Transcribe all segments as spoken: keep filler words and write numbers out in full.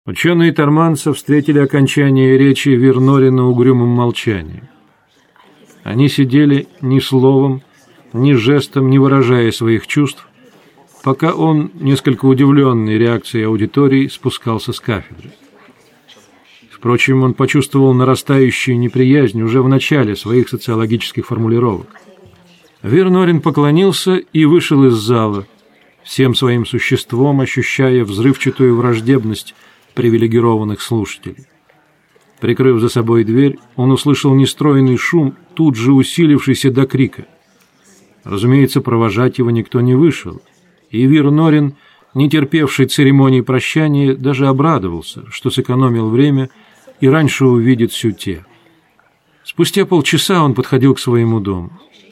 Ученые Торманца встретили окончание речи Вернорина угрюмым молчанием. Они сидели ни словом, ни жестом, не выражая своих чувств, пока он, несколько удивленный реакцией аудитории, спускался с кафедры. Впрочем, он почувствовал нарастающую неприязнь уже в начале своих социологических формулировок. Вернорин поклонился и вышел из зала, всем своим существом ощущая взрывчатую враждебность привилегированных слушателей. Прикрыв за собой дверь, он услышал нестройный шум, тут же усилившийся до крика. Разумеется, провожать его никто не вышел, и Вернорин, не терпевший церемонии прощания, даже обрадовался, что сэкономил время и раньше увидит Сюте. Спустя полчаса он подходил к своему дому.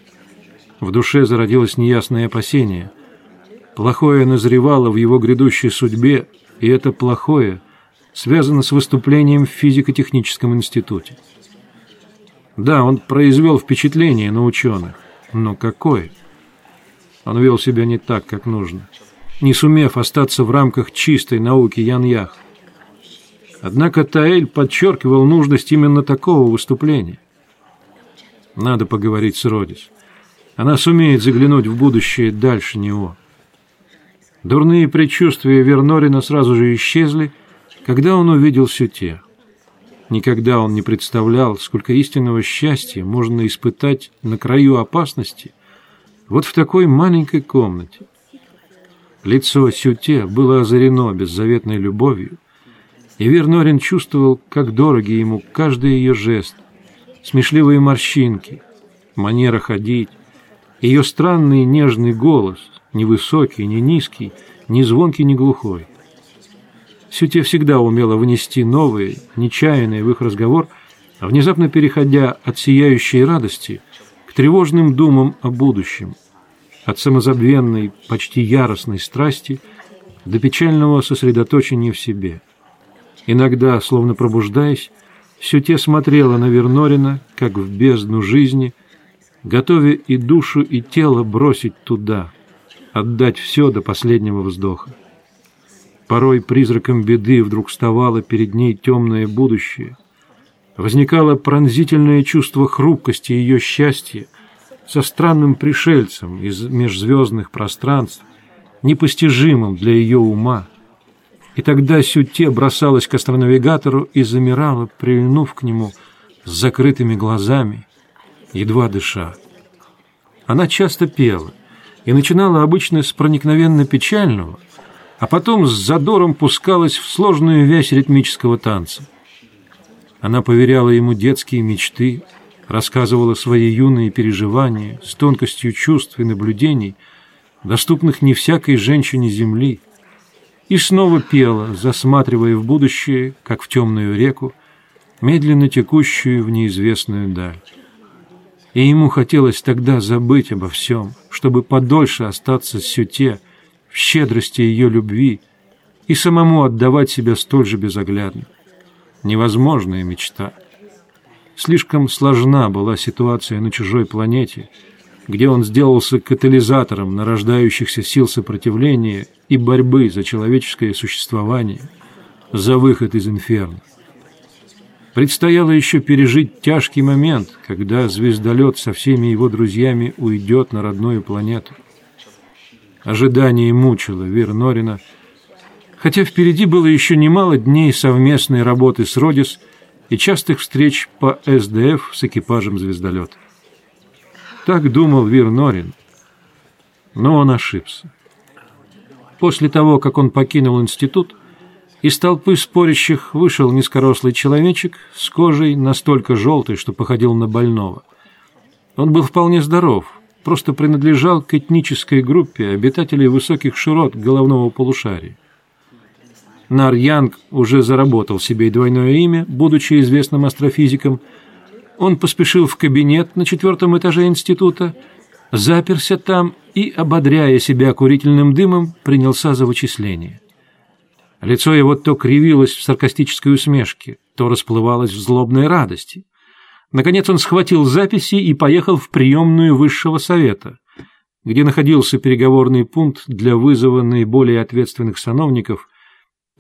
В душе зародилось неясное опасение. Плохое назревало в его грядущей судьбе, и это плохое связано с выступлением в физико-техническом институте. Да, он произвел впечатление на ученых, но какое? Он вел себя не так, как нужно, не сумев остаться в рамках чистой науки Яньях. Однако Таэль подчеркивал нужность именно такого выступления. Надо поговорить с Родис. Она сумеет заглянуть в будущее дальше него. Дурные предчувствия Вернорина сразу же исчезли, когда он увидел Сюте. Никогда он не представлял, сколько истинного счастья можно испытать на краю опасности вот в такой маленькой комнате. Лицо Сюте было озарено беззаветной любовью, и Вернорин чувствовал, как дороги ему каждый ее жест, смешливые морщинки, манера ходить, ее странный нежный голос, ни высокий, ни низкий, ни звонкий, ни глухой. Сюте всегда умела внести новые, нечаянные в их разговор, внезапно переходя от сияющей радости к тревожным думам о будущем, от самозабвенной, почти яростной страсти до печального сосредоточения в себе. Иногда, словно пробуждаясь, Сюте смотрела на Вернорина, как в бездну жизни, готовя и душу, и тело бросить туда, отдать все до последнего вздоха. Порой призраком беды вдруг вставало перед ней темное будущее. Возникало пронзительное чувство хрупкости ее счастья со странным пришельцем из межзвездных пространств, непостижимым для ее ума. И тогда Сюте бросалась к астронавигатору и замирала, прильнув к нему с закрытыми глазами, едва дыша. Она часто пела и начинала обычно с проникновенно печального, а потом с задором пускалась в сложную вязь ритмического танца. Она поверяла ему детские мечты, рассказывала свои юные переживания с тонкостью чувств и наблюдений, доступных не всякой женщине земли, и снова пела, засматривая в будущее, как в темную реку, медленно текущую в неизвестную даль. И ему хотелось тогда забыть обо всем, чтобы подольше остаться с Сюте, в щедрости ее любви и самому отдавать себя столь же безоглядно. Невозможная мечта. Слишком сложна была ситуация на чужой планете, где он сделался катализатором нарождающихся сил сопротивления и борьбы за человеческое существование, за выход из инферно. Предстояло еще пережить тяжкий момент, когда звездолет со всеми его друзьями уйдет на родную планету. Ожидание мучило Вернорина, хотя впереди было еще немало дней совместной работы с Родис и частых встреч по эс дэ эф с экипажем звездолета. Так думал Вернорин, но он ошибся. После того, как он покинул институт, из толпы спорящих вышел низкорослый человечек с кожей настолько желтой, что походил на больного. Он был вполне здоров, просто принадлежал к этнической группе обитателей высоких широт головного полушария. Нар Янг уже заработал себе двойное имя, будучи известным астрофизиком. Он поспешил в кабинет на четвертом этаже института, заперся там и, ободряя себя курительным дымом, принялся за вычисления. Лицо его то кривилось в саркастической усмешке, то расплывалось в злобной радости. Наконец он схватил записи и поехал в приемную высшего совета, где находился переговорный пункт для вызова наиболее ответственных сановников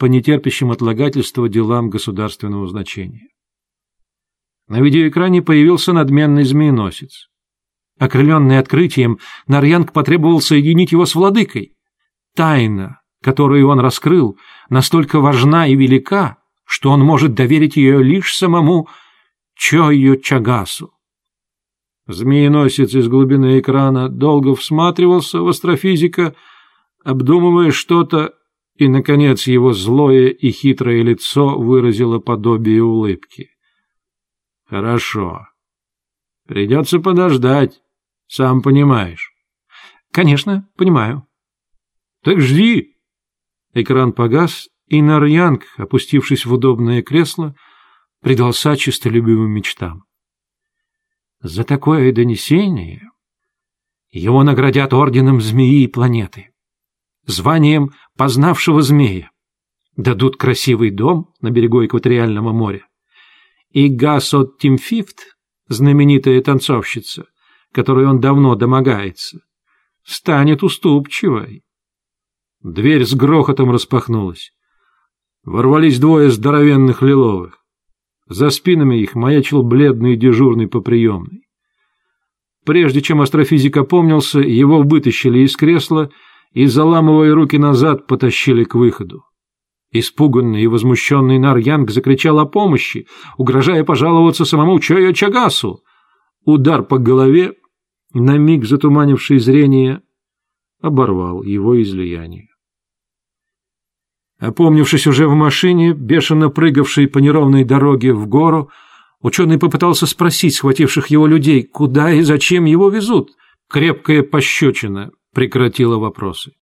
по нетерпящим отлагательства делам государственного значения. На видеоэкране появился надменный змееносец. Окрыленный открытием, Нарьянг потребовал соединить его с владыкой. Тайна, которую он раскрыл, настолько важна и велика, что он может доверить ее лишь самому Чойо Чагасу. Змееносец из глубины экрана долго всматривался в астрофизика, обдумывая что-то, и, наконец, его злое и хитрое лицо выразило подобие улыбки. «Хорошо. Придется подождать, сам понимаешь». «Конечно, понимаю». «Так жди». Экран погас, и Нарьянг, опустившись в удобное кресло, предался честолюбивым мечтам. За такое донесение его наградят орденом змеи и планеты, званием познавшего змея, дадут красивый дом на берегу экваториального моря, и Гасот Тимфифт, знаменитая танцовщица, которой он давно домогается, станет уступчивой. Дверь с грохотом распахнулась. Ворвались двое здоровенных лиловых. За спинами их маячил бледный дежурный по приемной. Прежде чем астрофизик опомнился, его вытащили из кресла и, заламывая руки назад, потащили к выходу. Испуганный и возмущенный Нарьянг закричал о помощи, угрожая пожаловаться самому Чойо Чагасу. Удар по голове, на миг затуманивший зрение, оборвал его излияние. Опомнившись уже в машине, бешено прыгавшей по неровной дороге в гору, ученый попытался спросить схвативших его людей, куда и зачем его везут. Крепкая пощечина прекратила вопросы.